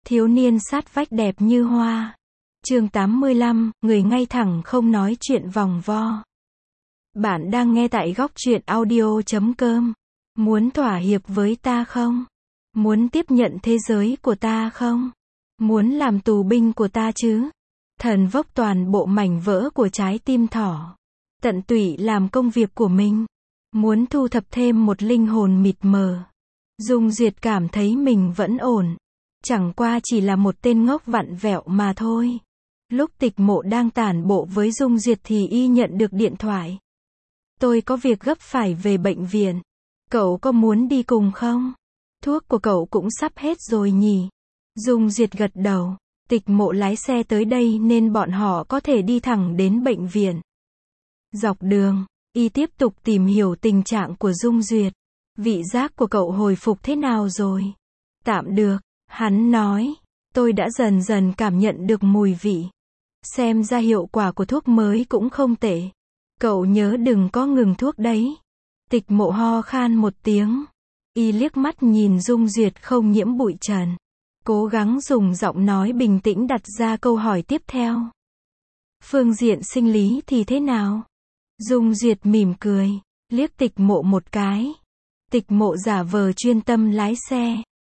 Thiếu niên sát vách đẹp như hoa. Chương 85, người ngay thẳng không nói chuyện vòng vo. Bạn đang nghe tại góc truyện audio.com. Muốn thỏa hiệp với ta không? Muốn tiếp nhận thế giới của ta không? Muốn làm tù binh của ta chứ? Thần vốc toàn bộ mảnh vỡ của trái tim thỏ. Tận tụy làm công việc của mình. Muốn thu thập thêm một linh hồn mịt mờ. Dung Duyệt cảm thấy mình vẫn ổn. Chẳng qua chỉ là một tên ngốc vặn vẹo mà thôi. Lúc Tịch Mộ đang tản bộ với Dung Duyệt thì y nhận được điện thoại. Tôi có việc gấp phải về bệnh viện. Cậu có muốn đi cùng không? Thuốc của cậu cũng sắp hết rồi nhỉ? Dung Duyệt gật đầu. Tịch Mộ lái xe tới đây nên bọn họ có thể đi thẳng đến bệnh viện. Dọc đường, y tiếp tục tìm hiểu tình trạng của Dung Duyệt. Vị giác của cậu hồi phục thế nào rồi? Tạm được, hắn nói. Tôi đã dần dần cảm nhận được mùi vị. Xem ra hiệu quả của thuốc mới cũng không tệ. Cậu nhớ đừng có ngừng thuốc đấy. Tịch Mộ ho khan một tiếng. Y liếc mắt nhìn Dung Duyệt không nhiễm bụi trần. Cố gắng dùng giọng nói bình tĩnh đặt ra câu hỏi tiếp theo. Phương diện sinh lý thì thế nào? Dung Duyệt mỉm cười, liếc Tịch Mộ một cái. Tịch Mộ giả vờ chuyên tâm lái xe.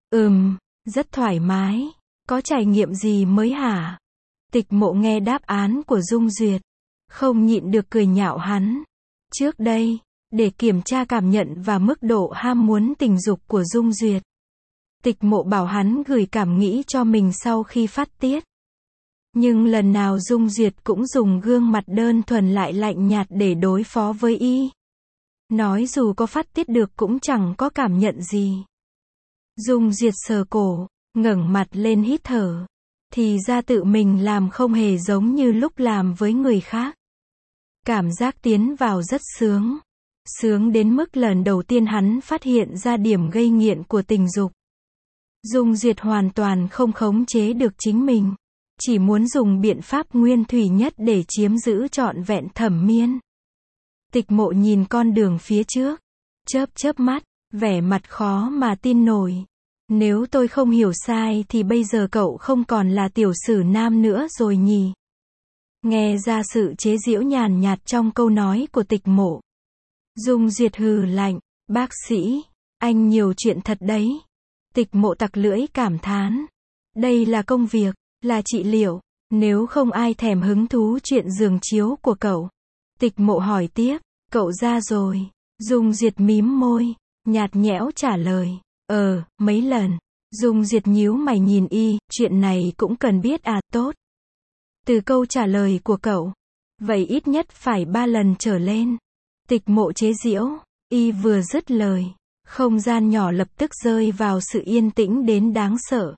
Rất thoải mái. Có trải nghiệm gì mới hả? Tịch Mộ nghe đáp án của Dung Duyệt. Không nhịn được cười nhạo hắn. Trước đây, để kiểm tra cảm nhận và mức độ ham muốn tình dục của Dung Duyệt, Tịch Mộ bảo hắn gửi cảm nghĩ cho mình sau khi phát tiết. Nhưng lần nào Dung Duyệt cũng dùng gương mặt đơn thuần lại lạnh nhạt để đối phó với y. Nói dù có phát tiết được cũng chẳng có cảm nhận gì. Dung Duyệt sờ cổ, ngẩng mặt lên hít thở. Thì ra tự mình làm không hề giống như lúc làm với người khác. Cảm giác tiến vào rất sướng. Sướng đến mức lần đầu tiên hắn phát hiện ra điểm gây nghiện của tình dục. Dung Duyệt hoàn toàn không khống chế được chính mình. Chỉ muốn dùng biện pháp nguyên thủy nhất để chiếm giữ trọn vẹn thẩm miên. Tịch Mộ nhìn con đường phía trước. Chớp mắt, vẻ mặt khó mà tin nổi. Nếu tôi không hiểu sai thì bây giờ cậu không còn là tiểu sử nam nữa rồi nhỉ? Nghe ra sự chế giễu nhàn nhạt trong câu nói của Tịch Mộ. Dung Duyệt hừ lạnh, bác sĩ, anh nhiều chuyện thật đấy. Tịch Mộ tặc lưỡi cảm thán. Đây là công việc, là trị liệu, nếu không ai thèm hứng thú chuyện giường chiếu của cậu. Tịch Mộ hỏi tiếp, cậu ra rồi. Dung Duyệt mím môi, nhạt nhẽo trả lời. Mấy lần. Dung Duyệt nhíu mày nhìn y, chuyện này cũng cần biết à, tốt. Từ câu trả lời của cậu, vậy ít nhất phải 3 lần trở lên. Tịch Mộ chế giễu, y vừa dứt lời, không gian nhỏ lập tức rơi vào sự yên tĩnh đến đáng sợ.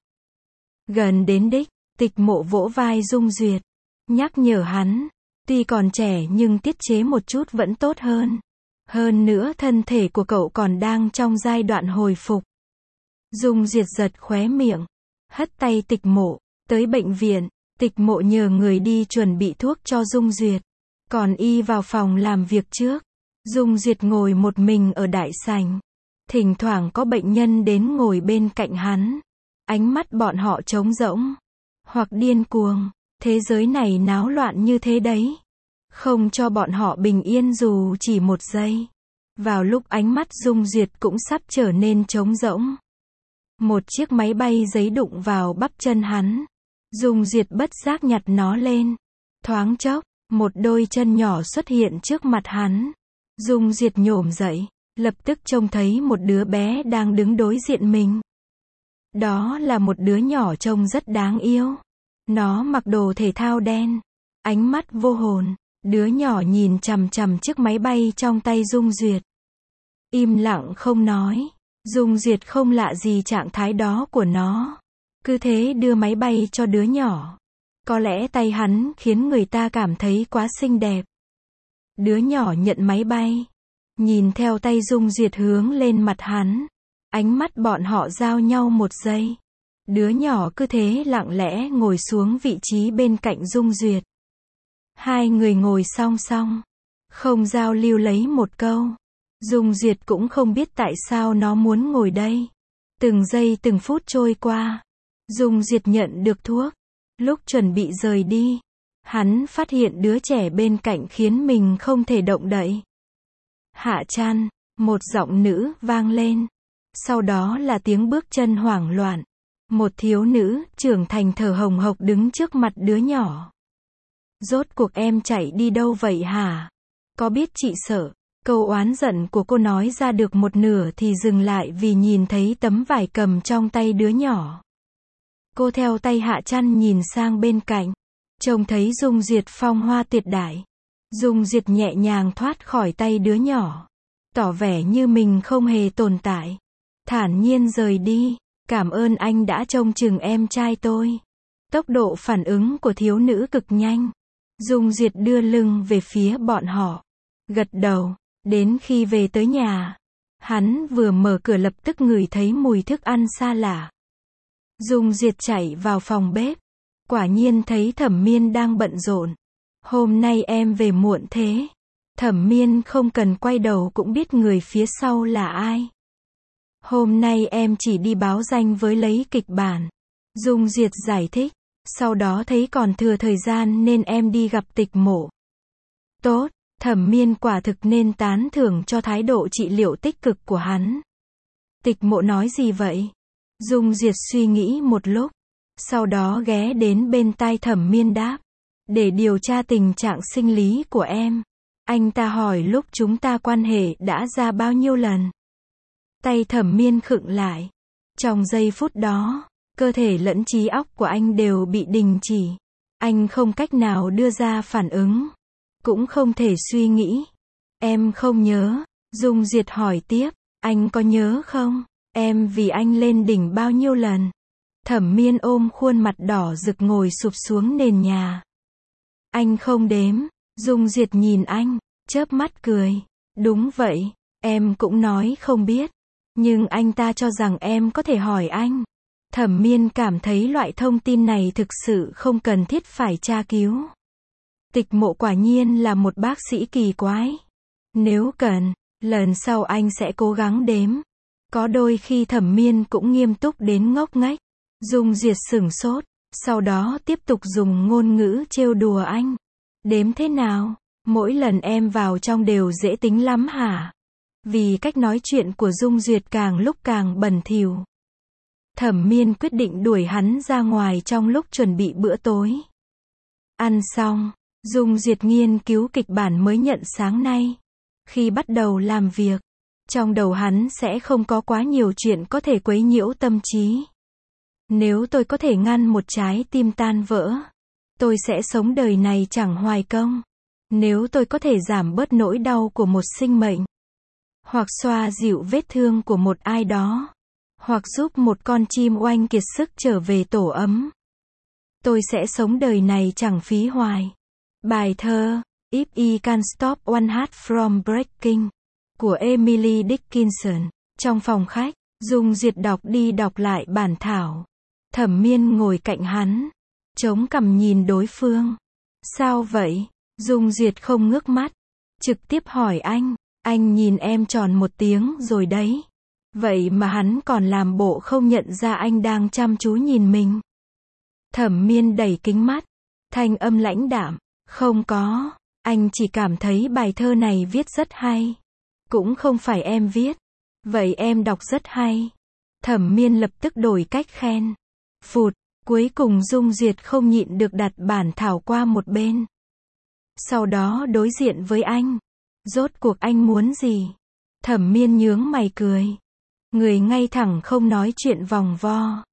Gần đến đích, Tịch Mộ vỗ vai Dung Duyệt, nhắc nhở hắn, tuy còn trẻ nhưng tiết chế một chút vẫn tốt hơn. Hơn nữa thân thể của cậu còn đang trong giai đoạn hồi phục. Dung Duyệt giật khóe miệng, hất tay Tịch Mộ, tới bệnh viện, Tịch Mộ nhờ người đi chuẩn bị thuốc cho Dung Duyệt. Còn y vào phòng làm việc trước. Dung Duyệt ngồi một mình ở đại sảnh. Thỉnh thoảng có bệnh nhân đến ngồi bên cạnh hắn. Ánh mắt bọn họ trống rỗng. Hoặc điên cuồng. Thế giới này náo loạn như thế đấy. Không cho bọn họ bình yên dù chỉ một giây. Vào lúc ánh mắt Dung Duyệt cũng sắp trở nên trống rỗng. Một chiếc máy bay giấy đụng vào bắp chân hắn. Dung Duyệt bất giác nhặt nó lên. Thoáng chốc, một đôi chân nhỏ xuất hiện trước mặt hắn. Dung Duyệt nhổm dậy, lập tức trông thấy một đứa bé đang đứng đối diện mình. Đó là một đứa nhỏ trông rất đáng yêu. Nó mặc đồ thể thao đen, ánh mắt vô hồn. Đứa nhỏ nhìn chằm chằm chiếc máy bay trong tay Dung Duyệt. Im lặng không nói. Dung Duyệt không lạ gì trạng thái đó của nó. Cứ thế đưa máy bay cho đứa nhỏ. Có lẽ tay hắn khiến người ta cảm thấy quá xinh đẹp. Đứa nhỏ nhận máy bay. Nhìn theo tay Dung Duyệt hướng lên mặt hắn. Ánh mắt bọn họ giao nhau một giây. Đứa nhỏ cứ thế lặng lẽ ngồi xuống vị trí bên cạnh Dung Duyệt. Hai người ngồi song song. Không giao lưu lấy một câu. Dung Duyệt cũng không biết tại sao nó muốn ngồi đây. Từng giây từng phút trôi qua. Dung Duyệt nhận được thuốc. Lúc chuẩn bị rời đi, hắn phát hiện đứa trẻ bên cạnh khiến mình không thể động đậy. Hạ Trăn, một giọng nữ vang lên. Sau đó là tiếng bước chân hoảng loạn. Một thiếu nữ trưởng thành thở hồng hộc đứng trước mặt đứa nhỏ. Rốt cuộc em chạy đi đâu vậy hả? Có biết chị sợ? Câu oán giận của cô nói ra được một nửa thì dừng lại vì nhìn thấy tấm vải cầm trong tay đứa nhỏ. Cô theo tay Hạ Trăn nhìn sang bên cạnh. Trông thấy Dung Duyệt phong hoa tuyệt đại. Dung Duyệt nhẹ nhàng thoát khỏi tay đứa nhỏ. Tỏ vẻ như mình không hề tồn tại. Thản nhiên rời đi. Cảm ơn anh đã trông chừng em trai tôi. Tốc độ phản ứng của thiếu nữ cực nhanh. Dung Duyệt đưa lưng về phía bọn họ. Gật đầu. Đến khi về tới nhà, hắn vừa mở cửa lập tức ngửi thấy mùi thức ăn xa lạ. Dung Duyệt chạy vào phòng bếp. Quả nhiên thấy Thẩm Miên đang bận rộn. Hôm nay em về muộn thế. Thẩm Miên không cần quay đầu cũng biết người phía sau là ai. Hôm nay em chỉ đi báo danh với lấy kịch bản. Dung Duyệt giải thích. Sau đó thấy còn thừa thời gian nên em đi gặp Tịch Mộ. Tốt, Thẩm Miên quả thực nên tán thưởng cho thái độ trị liệu tích cực của hắn. Tịch Mộ nói gì vậy? Dung Duyệt suy nghĩ một lúc. Sau đó ghé đến bên tai Thẩm Miên đáp. Để điều tra tình trạng sinh lý của em. Anh ta hỏi lúc chúng ta quan hệ đã ra bao nhiêu lần. Tay Thẩm Miên khựng lại. Trong giây phút đó, cơ thể lẫn trí óc của anh đều bị đình chỉ. Anh không cách nào đưa ra phản ứng. Cũng không thể suy nghĩ. Em không nhớ. Dung Duyệt hỏi tiếp. Anh có nhớ không? Em vì anh lên đỉnh bao nhiêu lần? Thẩm Miên ôm khuôn mặt đỏ rực ngồi sụp xuống nền nhà. Anh không đếm. Dung Duyệt nhìn anh, chớp mắt cười. Đúng vậy, em cũng nói không biết. Nhưng anh ta cho rằng em có thể hỏi anh. Thẩm Miên cảm thấy loại thông tin này thực sự không cần thiết phải tra cứu. Tịch Mộ quả nhiên là một bác sĩ kỳ quái. Nếu cần, lần sau anh sẽ cố gắng đếm. Có đôi khi Thẩm Miên cũng nghiêm túc đến ngốc nghếch. Dung Duyệt sửng sốt, sau đó tiếp tục dùng ngôn ngữ trêu đùa anh. Đếm thế nào? Mỗi lần em vào trong đều dễ tính lắm hả? Vì cách nói chuyện của Dung Duyệt càng lúc càng bẩn thỉu. Thẩm Miên quyết định đuổi hắn ra ngoài trong lúc chuẩn bị bữa tối. Ăn xong, Dung Duyệt nghiên cứu kịch bản mới nhận sáng nay. Khi bắt đầu làm việc, trong đầu hắn sẽ không có quá nhiều chuyện có thể quấy nhiễu tâm trí. Nếu tôi có thể ngăn một trái tim tan vỡ, tôi sẽ sống đời này chẳng hoài công. Nếu tôi có thể giảm bớt nỗi đau của một sinh mệnh, hoặc xoa dịu vết thương của một ai đó, hoặc giúp một con chim oanh kiệt sức trở về tổ ấm, tôi sẽ sống đời này chẳng phí hoài. Bài thơ If I Can Stop One Heart From Breaking của Emily Dickinson. Trong phòng khách, Dung Duyệt đọc đi đọc lại bản thảo. Thẩm Miên ngồi cạnh hắn, chống cằm nhìn đối phương. Sao vậy? Dung Duyệt không ngước mắt, trực tiếp hỏi anh nhìn em tròn một tiếng rồi đấy. Vậy mà hắn còn làm bộ không nhận ra anh đang chăm chú nhìn mình. Thẩm Miên đẩy kính mắt, thanh âm lãnh đạm, không có, anh chỉ cảm thấy bài thơ này viết rất hay. Cũng không phải em viết. Vậy em đọc rất hay. Thẩm Miên lập tức đổi cách khen. Phụt, cuối cùng Dung Duyệt không nhịn được đặt bản thảo qua một bên. Sau đó đối diện với anh. Rốt cuộc anh muốn gì? Thẩm Miên nhướng mày cười. Người ngay thẳng không nói chuyện vòng vo.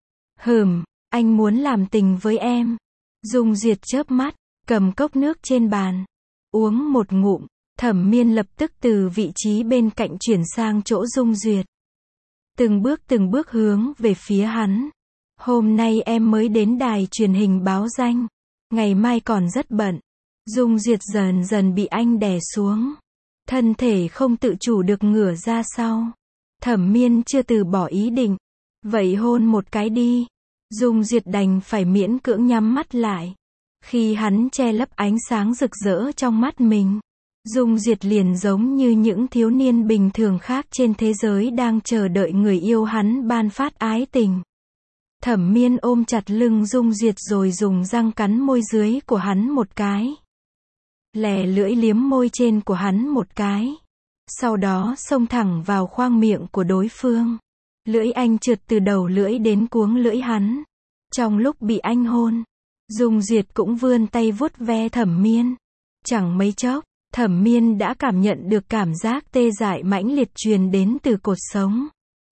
Anh muốn làm tình với em. Dung Duyệt chớp mắt, cầm cốc nước trên bàn. Uống một ngụm, Thẩm Miên lập tức từ vị trí bên cạnh chuyển sang chỗ Dung Duyệt. Từng bước hướng về phía hắn. Hôm nay em mới đến đài truyền hình báo danh. Ngày mai còn rất bận. Dung Duyệt dần dần bị anh đè xuống. Thân thể không tự chủ được ngửa ra sau. Thẩm Miên chưa từ bỏ ý định. Vậy hôn một cái đi. Dung Duyệt đành phải miễn cưỡng nhắm mắt lại. Khi hắn che lấp ánh sáng rực rỡ trong mắt mình, Dung Duyệt liền giống như những thiếu niên bình thường khác trên thế giới đang chờ đợi người yêu hắn ban phát ái tình. Thẩm Miên ôm chặt lưng Dung Duyệt rồi dùng răng cắn môi dưới của hắn một cái. Lè lưỡi liếm môi trên của hắn một cái. Sau đó xông thẳng vào khoang miệng của đối phương. Lưỡi anh trượt từ đầu lưỡi đến cuống lưỡi hắn. Trong lúc bị anh hôn, Dung Duyệt cũng vươn tay vuốt ve Thẩm Miên. Chẳng mấy chốc, Thẩm Miên đã cảm nhận được cảm giác tê dại mãnh liệt truyền đến từ cột sống.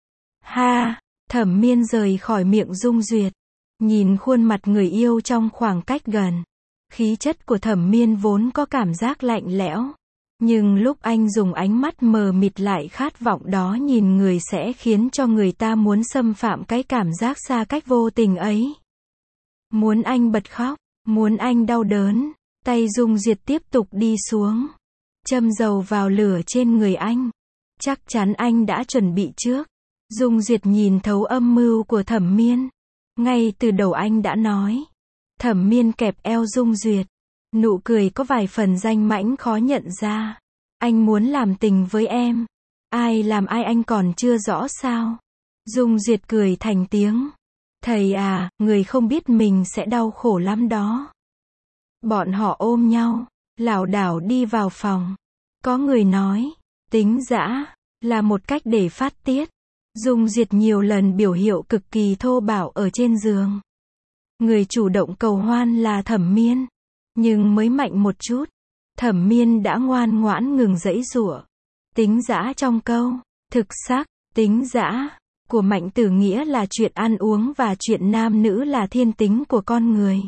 Ha! Thẩm Miên rời khỏi miệng Dung Duyệt, nhìn khuôn mặt người yêu trong khoảng cách gần. Khí chất của Thẩm Miên vốn có cảm giác lạnh lẽo, nhưng lúc anh dùng ánh mắt mờ mịt lại khát vọng đó nhìn người sẽ khiến cho người ta muốn xâm phạm cái cảm giác xa cách vô tình ấy. Muốn anh bật khóc, muốn anh đau đớn. Tay Dung Duyệt tiếp tục đi xuống, châm dầu vào lửa trên người anh. Chắc chắn anh đã chuẩn bị trước. Dung Duyệt nhìn thấu âm mưu của Thẩm Miên. Ngay từ đầu anh đã nói. Thẩm Miên kẹp eo Dung Duyệt. Nụ cười có vài phần danh mãnh khó nhận ra. Anh muốn làm tình với em. Ai làm ai anh còn chưa rõ sao? Dung Duyệt cười thành tiếng. Thầy à, người không biết mình sẽ đau khổ lắm đó. Bọn họ ôm nhau, lảo đảo đi vào phòng. Có người nói, tính dã là một cách để phát tiết. Dung Duyệt nhiều lần biểu hiện cực kỳ thô bạo ở trên giường. Người chủ động cầu hoan là Thẩm Miên, nhưng mới mạnh một chút, Thẩm Miên đã ngoan ngoãn ngừng giãy giụa. Tính dã trong câu thực sắc, tính dã của Mạnh Tử nghĩa là chuyện ăn uống và chuyện nam nữ là thiên tính của con người.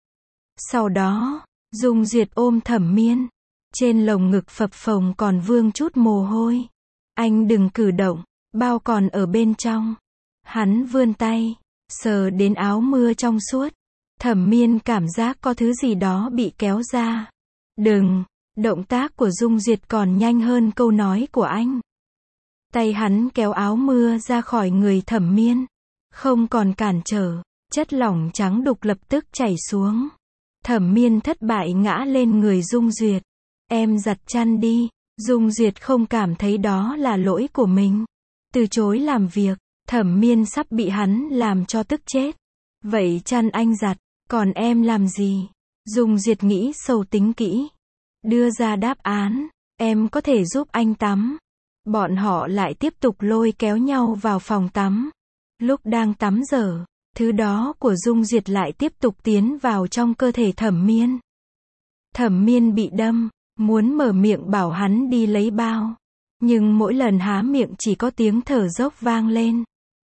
Sau đó, Dung Duyệt ôm Thẩm Miên, trên lồng ngực phập phồng còn vương chút mồ hôi. Anh đừng cử động, bao còn ở bên trong. Hắn vươn tay, sờ đến áo mưa trong suốt. Thẩm Miên cảm giác có thứ gì đó bị kéo ra. Đừng, động tác của Dung Duyệt còn nhanh hơn câu nói của anh. Tay hắn kéo áo mưa ra khỏi người Thẩm Miên. Không còn cản trở, chất lỏng trắng đục lập tức chảy xuống. Thẩm Miên thất bại ngã lên người Dung Duyệt. Em giặt chăn đi. Dung Duyệt không cảm thấy đó là lỗi của mình. Từ chối làm việc, Thẩm Miên sắp bị hắn làm cho tức chết. Vậy chăn anh giặt, còn em làm gì? Dung Duyệt nghĩ sâu tính kỹ. Đưa ra đáp án, em có thể giúp anh tắm. Bọn họ lại tiếp tục lôi kéo nhau vào phòng tắm. Lúc đang tắm dở, thứ đó của Dung Duyệt lại tiếp tục tiến vào trong cơ thể Thẩm Miên. Thẩm Miên bị đâm, muốn mở miệng bảo hắn đi lấy bao. Nhưng mỗi lần há miệng chỉ có tiếng thở dốc vang lên.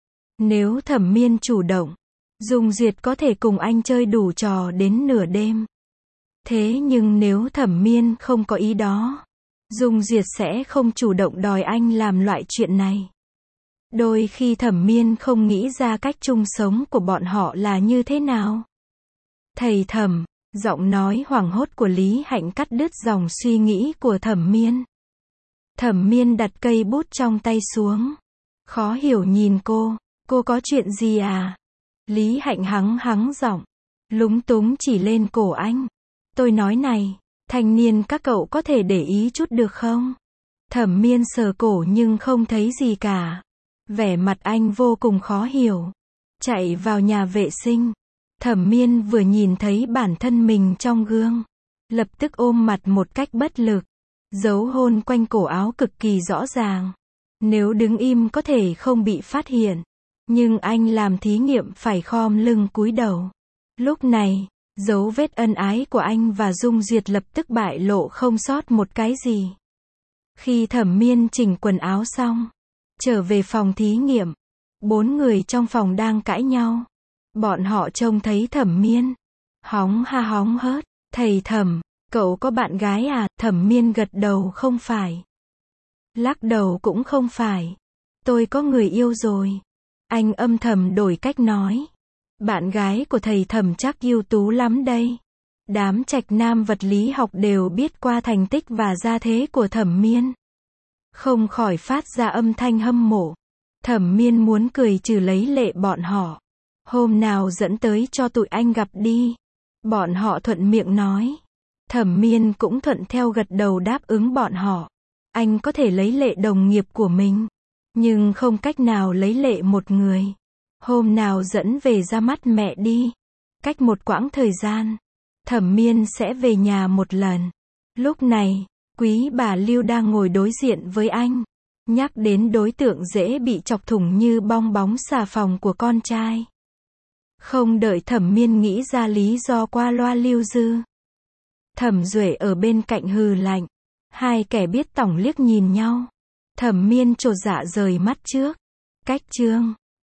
Nếu Thẩm Miên chủ động, Dung Duyệt có thể cùng anh chơi đủ trò đến nửa đêm. Thế nhưng nếu Thẩm Miên không có ý đó, Dung Duyệt sẽ không chủ động đòi anh làm loại chuyện này. Đôi khi Thẩm Miên không nghĩ ra cách chung sống của bọn họ là như thế nào. Thầy Thẩm, giọng nói hoảng hốt của Lý Hạnh cắt đứt dòng suy nghĩ của Thẩm Miên. Thẩm Miên đặt cây bút trong tay xuống. Khó hiểu nhìn cô có chuyện gì à? Lý Hạnh hắng giọng, lúng túng chỉ lên cổ anh. Tôi nói này, thanh niên các cậu có thể để ý chút được không? Thẩm Miên sờ cổ nhưng không thấy gì cả. Vẻ mặt anh vô cùng khó hiểu. Chạy vào nhà vệ sinh. Thẩm Miên vừa nhìn thấy bản thân mình trong gương, lập tức ôm mặt một cách bất lực. Dấu hôn quanh cổ áo cực kỳ rõ ràng. Nếu đứng im có thể không bị phát hiện. Nhưng anh làm thí nghiệm phải khom lưng cúi đầu. Lúc này, dấu vết ân ái của anh và Dung Duyệt lập tức bại lộ không sót một cái gì. Khi Thẩm Miên chỉnh quần áo xong, trở về phòng thí nghiệm, 4 người trong phòng đang cãi nhau. Bọn họ trông thấy Thẩm Miên, hóng hớt, thầy Thẩm, cậu có bạn gái à? Thẩm Miên gật đầu không phải. Lắc đầu cũng không phải. Tôi có người yêu rồi. Anh âm thầm đổi cách nói. Bạn gái của thầy Thẩm chắc ưu tú lắm đây. Đám trạch nam vật lý học đều biết qua thành tích và gia thế của Thẩm Miên. Không khỏi phát ra âm thanh hâm mộ. Thẩm Miên muốn cười trừ lấy lệ bọn họ. Hôm nào dẫn tới cho tụi anh gặp đi. Bọn họ thuận miệng nói. Thẩm Miên cũng thuận theo gật đầu đáp ứng bọn họ. Anh có thể lấy lệ đồng nghiệp của mình, nhưng không cách nào lấy lệ một người. Hôm nào dẫn về ra mắt mẹ đi. Cách một quãng thời gian, Thẩm Miên sẽ về nhà một lần. Lúc này, quý bà Lưu đang ngồi đối diện với anh. Nhắc đến đối tượng dễ bị chọc thủng như bong bóng xà phòng của con trai. Không đợi Thẩm Miên nghĩ ra lý do qua loa lưu dư. Thẩm Duệ ở bên cạnh hừ lạnh. Hai kẻ biết tỏng liếc nhìn nhau. Thẩm Miên chột dạ rời mắt trước. Cách chương